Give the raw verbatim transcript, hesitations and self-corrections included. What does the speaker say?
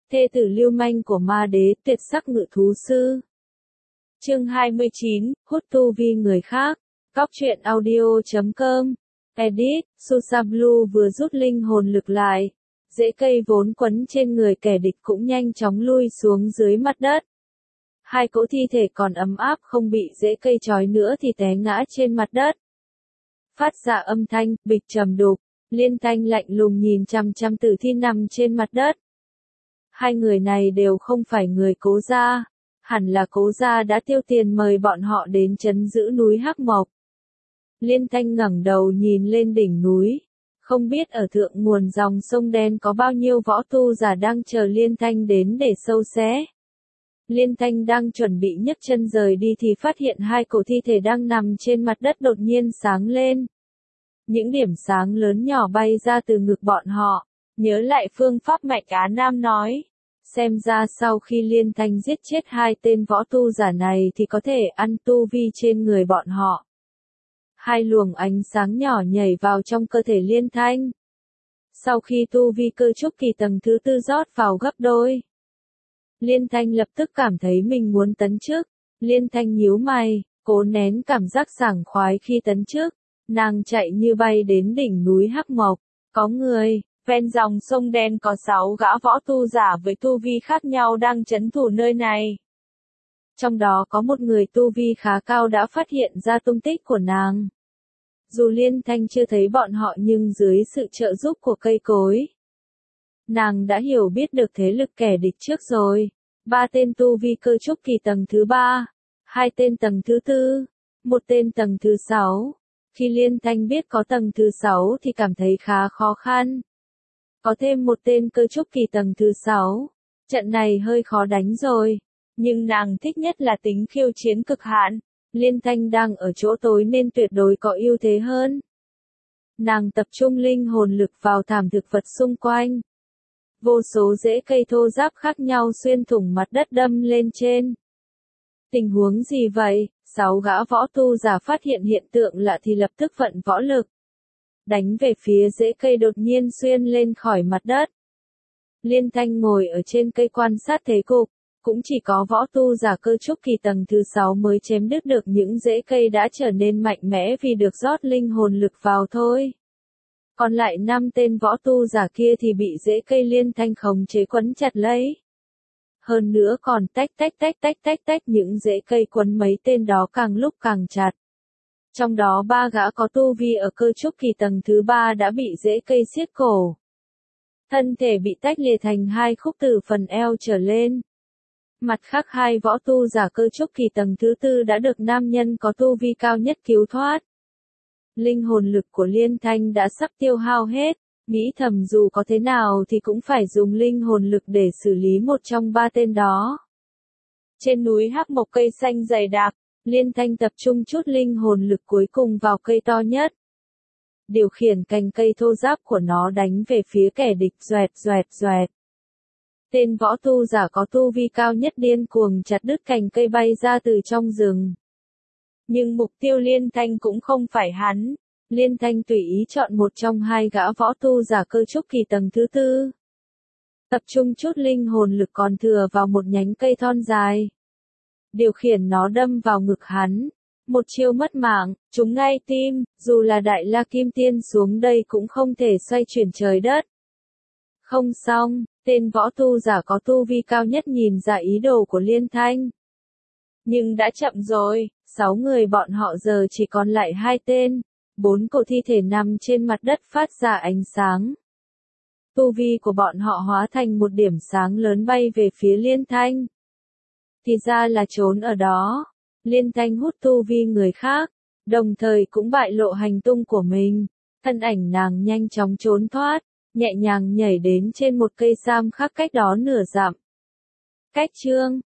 thê tử lưu manh của ma đế, tuyệt sắc ngự thú sư. Chương hai mươi chín, hút tu vi người khác. Cóc truyện audio chấm com. Edit, Susablu vừa rút linh hồn lực lại. Rễ cây vốn quấn trên người kẻ địch cũng nhanh chóng lui xuống dưới mặt đất. Hai cỗ thi thể còn ấm áp không bị rễ cây trói nữa thì té ngã trên mặt đất. Phát ra âm thanh, bịch trầm đục. Liên Thanh lạnh lùng nhìn chằm chằm tử thi nằm trên mặt đất. Hai người này đều không phải người Cố gia. Hẳn là Cố gia đã tiêu tiền mời bọn họ đến trấn giữ núi Hắc Mộc. Liên Thanh ngẩng đầu nhìn lên đỉnh núi. Không biết ở thượng nguồn dòng sông đen có bao nhiêu võ tu giả đang chờ Liên Thanh đến để sâu xé. Liên Thanh đang chuẩn bị nhấc chân rời đi thì phát hiện hai cổ thi thể đang nằm trên mặt đất đột nhiên sáng lên. Những điểm sáng lớn nhỏ bay ra từ ngực bọn họ. Nhớ lại phương pháp Mạnh Á Nam nói. Xem ra sau khi Liên Thanh giết chết hai tên võ tu giả này thì có thể ăn tu vi trên người bọn họ. Hai luồng ánh sáng nhỏ nhảy vào trong cơ thể Liên Thanh. Sau khi tu vi cơ trúc kỳ tầng thứ tư rót vào gấp đôi. Liên Thanh lập tức cảm thấy mình muốn tấn trước. Liên Thanh nhíu mày, cố nén cảm giác sảng khoái khi tấn trước. Nàng chạy như bay đến đỉnh núi Hắc Mộc. Có người, ven dòng sông đen có sáu gã võ tu giả với tu vi khác nhau đang trấn thủ nơi này. Trong đó có một người tu vi khá cao đã phát hiện ra tung tích của nàng. Dù Liên Thanh chưa thấy bọn họ nhưng dưới sự trợ giúp của cây cối, nàng đã hiểu biết được thế lực kẻ địch trước rồi. Ba tên tu vi cơ trúc kỳ tầng thứ ba, hai tên tầng thứ tư, một tên tầng thứ sáu. Khi Liên Thanh biết có tầng thứ sáu thì cảm thấy khá khó khăn. Có thêm một tên cơ trúc kỳ tầng thứ sáu, trận này hơi khó đánh rồi. Nhưng nàng thích nhất là tính khiêu chiến cực hạn. Liên Thanh đang ở chỗ tối nên tuyệt đối có ưu thế hơn. Nàng tập trung linh hồn lực vào thảm thực vật xung quanh. Vô số rễ cây thô ráp khác nhau xuyên thủng mặt đất đâm lên trên. Tình huống gì vậy? Sáu gã võ tu giả phát hiện hiện tượng lạ thì lập tức vận võ lực. Đánh về phía rễ cây đột nhiên xuyên lên khỏi mặt đất. Liên Thanh ngồi ở trên cây quan sát thế cục. Cũng chỉ có võ tu giả cơ trúc kỳ tầng thứ sáu mới chém đứt được những rễ cây đã trở nên mạnh mẽ vì được rót linh hồn lực vào thôi. Còn lại năm tên võ tu giả kia thì bị rễ cây Liên Thanh khống chế quấn chặt lấy. Hơn nữa còn tách tách tách tách tách tách những rễ cây quấn mấy tên đó càng lúc càng chặt. Trong đó ba gã có tu vi ở cơ trúc kỳ tầng thứ ba đã bị rễ cây siết cổ. Thân thể bị tách lìa thành hai khúc từ phần eo trở lên. Mặt khác hai võ tu giả cơ trúc kỳ tầng thứ tư đã được nam nhân có tu vi cao nhất cứu thoát. Linh hồn lực của Liên Thanh đã sắp tiêu hao hết, nghĩ thầm dù có thế nào thì cũng phải dùng linh hồn lực để xử lý một trong ba tên đó. Trên núi Hắc Mộc cây xanh dày đặc, Liên Thanh tập trung chút linh hồn lực cuối cùng vào cây to nhất. Điều khiển cành cây thô ráp của nó đánh về phía kẻ địch doẹt doẹt doẹt. Tên võ tu giả có tu vi cao nhất điên cuồng chặt đứt cành cây bay ra từ trong rừng. Nhưng mục tiêu Liên Thanh cũng không phải hắn. Liên Thanh tùy ý chọn một trong hai gã võ tu giả cơ trúc kỳ tầng thứ tư. Tập trung chút linh hồn lực còn thừa vào một nhánh cây thon dài. Điều khiển nó đâm vào ngực hắn. Một chiêu mất mạng, trúng ngay tim, dù là Đại La Kim Tiên xuống đây cũng không thể xoay chuyển trời đất. Không xong. Tên võ tu giả có tu vi cao nhất nhìn ra ý đồ của Liên Thanh. Nhưng đã chậm rồi, sáu người bọn họ giờ chỉ còn lại hai tên, bốn cổ thi thể nằm trên mặt đất phát ra ánh sáng. Tu vi của bọn họ hóa thành một điểm sáng lớn bay về phía Liên Thanh. Thì ra là trốn ở đó. Liên Thanh hút tu vi người khác, đồng thời cũng bại lộ hành tung của mình. Thân ảnh nàng nhanh chóng trốn thoát. Nhẹ nhàng nhảy đến trên một cây sam khác cách đó nửa dặm. Cách chương,